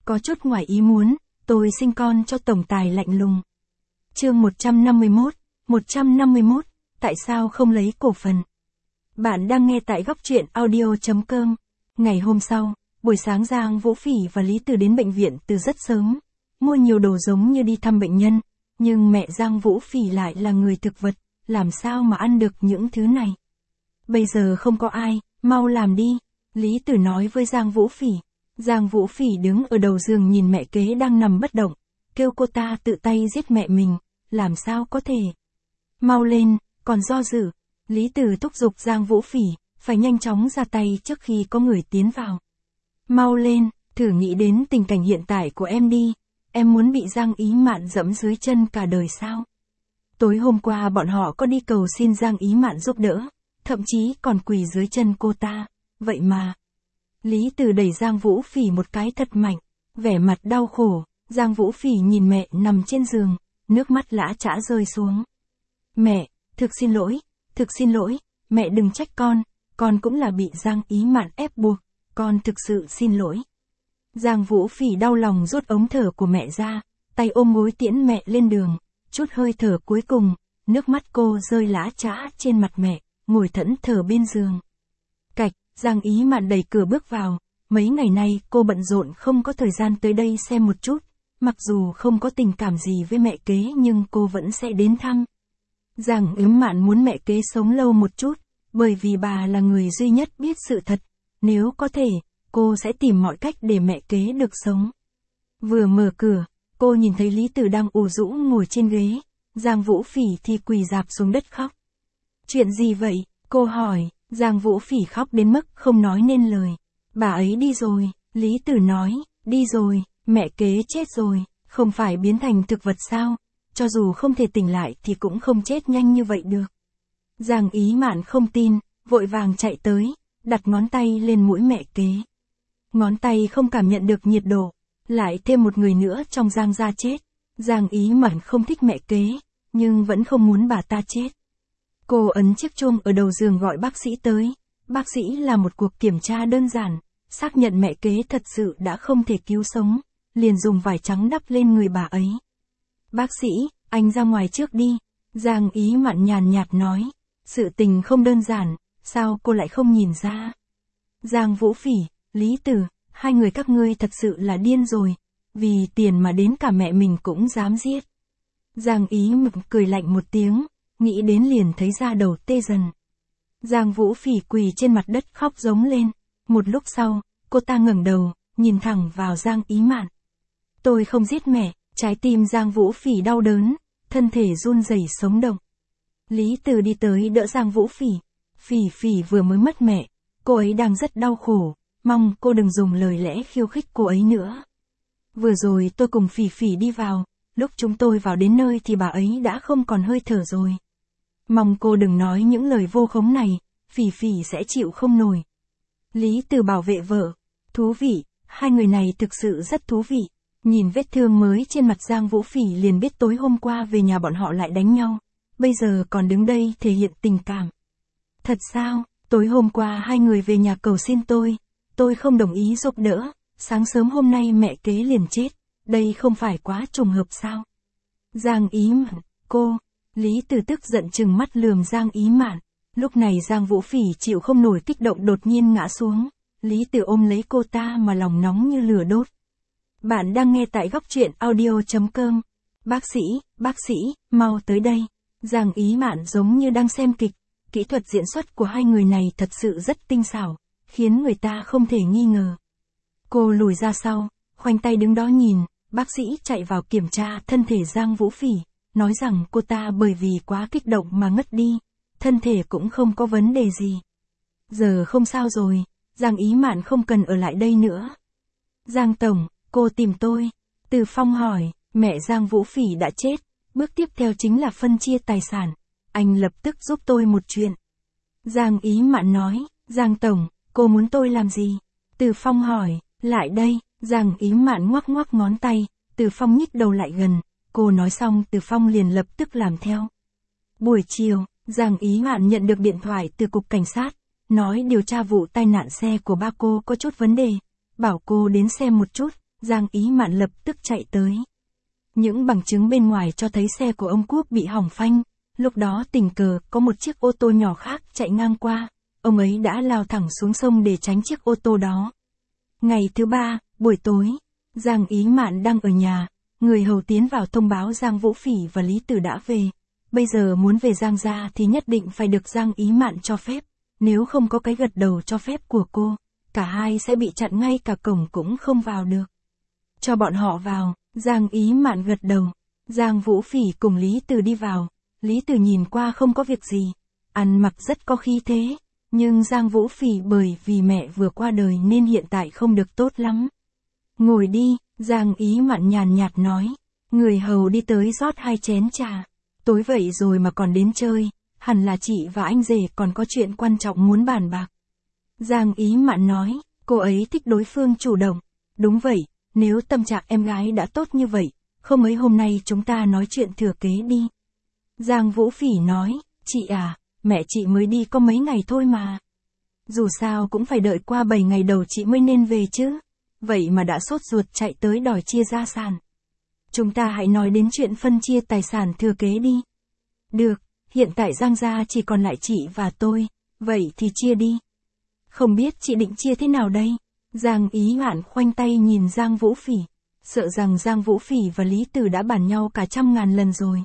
Có chút ngoài ý muốn, tôi sinh con cho tổng tài lạnh lùng. Chương 151, tại sao không lấy cổ phần? Bạn đang nghe tại góc truyện audio.com. Ngày hôm sau, buổi sáng Giang Vũ Phỉ và Lý Từ đến bệnh viện từ rất sớm, mua nhiều đồ giống như đi thăm bệnh nhân, nhưng mẹ Giang Vũ Phỉ lại là người thực vật, làm sao mà ăn được những thứ này? Bây giờ không có ai, mau làm đi, Lý Từ nói với Giang Vũ Phỉ. Giang Vũ Phỉ đứng ở đầu giường nhìn mẹ kế đang nằm bất động, kêu cô ta tự tay giết mẹ mình, làm sao có thể? Mau lên, còn do dự. Lý Từ thúc giục Giang Vũ Phỉ, phải nhanh chóng ra tay trước khi có người tiến vào. Mau lên, thử nghĩ đến tình cảnh hiện tại của em đi, em muốn bị Giang Ý Mạn dẫm dưới chân cả đời sao? Tối hôm qua bọn họ có đi cầu xin Giang Ý Mạn giúp đỡ, thậm chí còn quỳ dưới chân cô ta, vậy mà. Lý Từ đẩy Giang Vũ Phỉ một cái thật mạnh, vẻ mặt đau khổ, Giang Vũ Phỉ nhìn mẹ nằm trên giường, nước mắt lã chã rơi xuống. Mẹ, thực xin lỗi, mẹ đừng trách con cũng là bị Giang Ý Mạn ép buộc, con thực sự xin lỗi. Giang Vũ Phỉ đau lòng rút ống thở của mẹ ra, tay ôm gối tiễn mẹ lên đường, chút hơi thở cuối cùng, nước mắt cô rơi lã chã trên mặt mẹ, ngồi thẫn thờ bên giường. Cạch, Giang Ý Mạn đẩy cửa bước vào, mấy ngày nay cô bận rộn không có thời gian tới đây xem một chút, mặc dù không có tình cảm gì với mẹ kế nhưng cô vẫn sẽ đến thăm. Giang Ý Mạn muốn mẹ kế sống lâu một chút, bởi vì bà là người duy nhất biết sự thật, nếu có thể, cô sẽ tìm mọi cách để mẹ kế được sống. Vừa mở cửa, cô nhìn thấy Lý Từ đang ủ rũ ngồi trên ghế, Giang Vũ Phỉ thì quỳ rạp xuống đất khóc. Chuyện gì vậy? Cô hỏi. Giang Vũ Phỉ khóc đến mức không nói nên lời. Bà ấy đi rồi, Lý Từ nói, đi rồi, mẹ kế chết rồi, không phải biến thành thực vật sao, cho dù không thể tỉnh lại thì cũng không chết nhanh như vậy được. Giang Ý Mạn không tin, vội vàng chạy tới, đặt ngón tay lên mũi mẹ kế. Ngón tay không cảm nhận được nhiệt độ, lại thêm một người nữa trong Giang gia chết. Giang Ý Mạn không thích mẹ kế, nhưng vẫn không muốn bà ta chết. Cô ấn chiếc chuông ở đầu giường gọi bác sĩ tới. Bác sĩ làm một cuộc kiểm tra đơn giản, xác nhận mẹ kế thật sự đã không thể cứu sống, liền dùng vải trắng đắp lên người bà ấy. Bác sĩ, anh ra ngoài trước đi. Giang Ý Mạn nhàn nhạt nói, sự tình không đơn giản, sao cô lại không nhìn ra? Giang Vũ Phỉ, Lý Từ, hai người các ngươi thật sự là điên rồi, vì tiền mà đến cả mẹ mình cũng dám giết. Giang Ý Mạn cười lạnh một tiếng, nghĩ đến liền thấy da đầu tê dần. Giang Vũ Phỉ quỳ trên mặt đất khóc giống lên, một lúc sau, cô ta ngẩng đầu, nhìn thẳng vào Giang Ý Mạn. Tôi không giết mẹ, trái tim Giang Vũ Phỉ đau đớn, thân thể run rẩy sống động. Lý Từ đi tới đỡ Giang Vũ Phỉ. Phỉ Phỉ vừa mới mất mẹ, cô ấy đang rất đau khổ, mong cô đừng dùng lời lẽ khiêu khích cô ấy nữa. Vừa rồi tôi cùng Phỉ Phỉ đi vào, lúc chúng tôi vào đến nơi thì bà ấy đã không còn hơi thở rồi. Mong cô đừng nói những lời vô khống này, Phỉ Phỉ sẽ chịu không nổi. Lý Từ bảo vệ vợ. Thú vị, hai người này thực sự rất thú vị. Nhìn vết thương mới trên mặt Giang Vũ Phỉ liền biết tối hôm qua về nhà bọn họ lại đánh nhau. Bây giờ còn đứng đây thể hiện tình cảm. Thật sao, tối hôm qua hai người về nhà cầu xin tôi không đồng ý giúp đỡ, sáng sớm hôm nay mẹ kế liền chết, đây không phải quá trùng hợp sao? Giang Ý Mạn, cô, Lý Từ tức giận trừng mắt lườm Giang Ý Mạn, lúc này Giang Vũ Phỉ chịu không nổi kích động đột nhiên ngã xuống, Lý Từ ôm lấy cô ta mà lòng nóng như lửa đốt. Bạn đang nghe tại góc truyện audio.com. Bác sĩ, mau tới đây. Giang Ý Mạn giống như đang xem kịch, kỹ thuật diễn xuất của hai người này thật sự rất tinh xảo, khiến người ta không thể nghi ngờ. Cô lùi ra sau, khoanh tay đứng đó nhìn, bác sĩ chạy vào kiểm tra thân thể Giang Vũ Phỉ, nói rằng cô ta bởi vì quá kích động mà ngất đi, thân thể cũng không có vấn đề gì. Giờ không sao rồi, Giang Ý Mạn không cần ở lại đây nữa. Giang Tổng, cô tìm tôi. Từ Phong hỏi, mẹ Giang Vũ Phỉ đã chết, bước tiếp theo chính là phân chia tài sản. Anh lập tức giúp tôi một chuyện. Giang Ý Mạn nói, Giang Tổng, cô muốn tôi làm gì? Từ Phong hỏi, lại đây. Giang Ý Mạn ngoắc ngoắc ngón tay, Từ Phong nhích đầu lại gần, cô nói xong Từ Phong liền lập tức làm theo. Buổi chiều, Giang Ý Mạn nhận được điện thoại từ cục cảnh sát, nói điều tra vụ tai nạn xe của ba cô có chút vấn đề, bảo cô đến xem một chút, Giang Ý Mạn lập tức chạy tới. Những bằng chứng bên ngoài cho thấy xe của ông Quốc bị hỏng phanh, lúc đó tình cờ có một chiếc ô tô nhỏ khác chạy ngang qua, ông ấy đã lao thẳng xuống sông để tránh chiếc ô tô đó. Ngày thứ ba, buổi tối, Giang Ý Mạn đang ở nhà, người hầu tiến vào thông báo Giang Vũ Phỉ và Lý Tử đã về. Bây giờ muốn về Giang gia thì nhất định phải được Giang Ý Mạn cho phép, nếu không có cái gật đầu cho phép của cô, cả hai sẽ bị chặn ngay cả cổng cũng không vào được. Cho bọn họ vào, Giang Ý Mạn gật đầu. Giang Vũ Phỉ cùng Lý Tử đi vào. Lý Tử nhìn qua không có việc gì, ăn mặc rất có khí thế, nhưng Giang Vũ Phỉ bởi vì mẹ vừa qua đời nên hiện tại không được tốt lắm. Ngồi đi, Giang Ý Mạn nhàn nhạt nói. Người hầu đi tới rót 2 chén trà. Tối vậy rồi mà còn đến chơi, hẳn là chị và anh rể còn có chuyện quan trọng muốn bàn bạc. Giang Ý Mạn nói, cô ấy thích đối phương chủ động. Đúng vậy, nếu tâm trạng em gái đã tốt như vậy, không mấy hôm nay chúng ta nói chuyện thừa kế đi. Giang Vũ Phỉ nói, chị à, mẹ chị mới đi có mấy ngày thôi mà. Dù sao cũng phải đợi qua 7 ngày đầu chị mới nên về chứ. Vậy mà đã sốt ruột chạy tới đòi chia gia sản. Chúng ta hãy nói đến chuyện phân chia tài sản thừa kế đi. Được, hiện tại Giang gia chỉ còn lại chị và tôi, vậy thì chia đi. Không biết chị định chia thế nào đây? Giang Ý Mạn khoanh tay nhìn Giang Vũ Phỉ, sợ rằng Giang Vũ Phỉ và Lý Tử đã bàn nhau cả 100.000 lần rồi.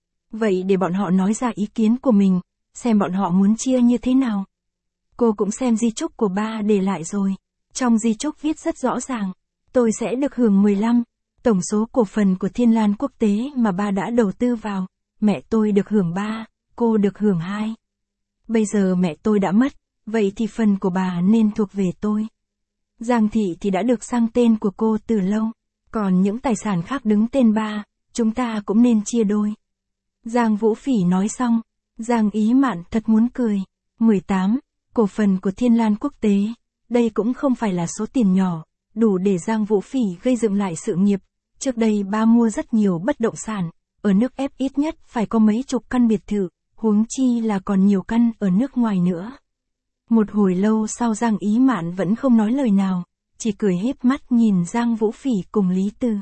Vậy để bọn họ nói ra ý kiến của mình, xem bọn họ muốn chia như thế nào. Cô cũng xem di chúc của ba để lại rồi. Trong di chúc viết rất rõ ràng, tôi sẽ được hưởng 15, tổng số cổ phần của Thiên Lan Quốc tế mà ba đã đầu tư vào, mẹ tôi được hưởng 3, cô được hưởng 2. Bây giờ mẹ tôi đã mất, vậy thì phần của bà nên thuộc về tôi. Giang thị thì đã được sang tên của cô từ lâu, còn những tài sản khác đứng tên ba, chúng ta cũng nên chia đôi. Giang Vũ Phỉ nói xong, Giang Ý Mạn thật muốn cười. 18, cổ phần của Thiên Lan Quốc tế, đây cũng không phải là số tiền nhỏ, đủ để Giang Vũ Phỉ gây dựng lại sự nghiệp. Trước đây ba mua rất nhiều bất động sản, ở nước F ít nhất phải có mấy chục căn biệt thự, huống chi là còn nhiều căn ở nước ngoài nữa. Một hồi lâu sau Giang Ý Mạn vẫn không nói lời nào, chỉ cười híp mắt nhìn Giang Vũ Phỉ cùng Lý Tử.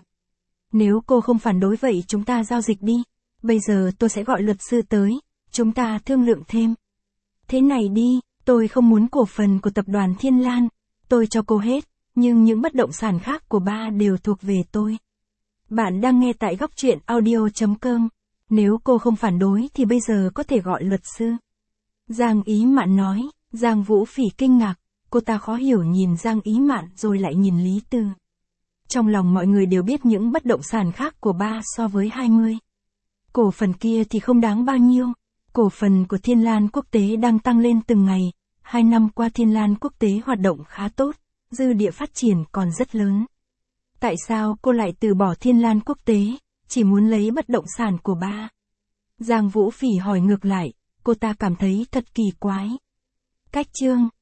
Nếu cô không phản đối vậy chúng ta giao dịch đi, bây giờ tôi sẽ gọi luật sư tới, chúng ta thương lượng thêm. Thế này đi, tôi không muốn cổ phần của tập đoàn Thiên Lan, tôi cho cô hết, nhưng những bất động sản khác của ba đều thuộc về tôi. Bạn đang nghe tại góc truyện audio.com, nếu cô không phản đối thì bây giờ có thể gọi luật sư. Giang Ý Mạn nói. Giang Vũ Phỉ kinh ngạc, cô ta khó hiểu nhìn Giang Ý Mạn rồi lại nhìn Lý Tử. Trong lòng mọi người đều biết những bất động sản khác của ba so với 20. Cổ phần kia thì không đáng bao nhiêu, cổ phần của Thiên Lan Quốc tế đang tăng lên từng ngày, 2 năm qua Thiên Lan Quốc tế hoạt động khá tốt, dư địa phát triển còn rất lớn. Tại sao cô lại từ bỏ Thiên Lan Quốc tế, chỉ muốn lấy bất động sản của ba? Giang Vũ Phỉ hỏi ngược lại, cô ta cảm thấy thật kỳ quái. Cách chương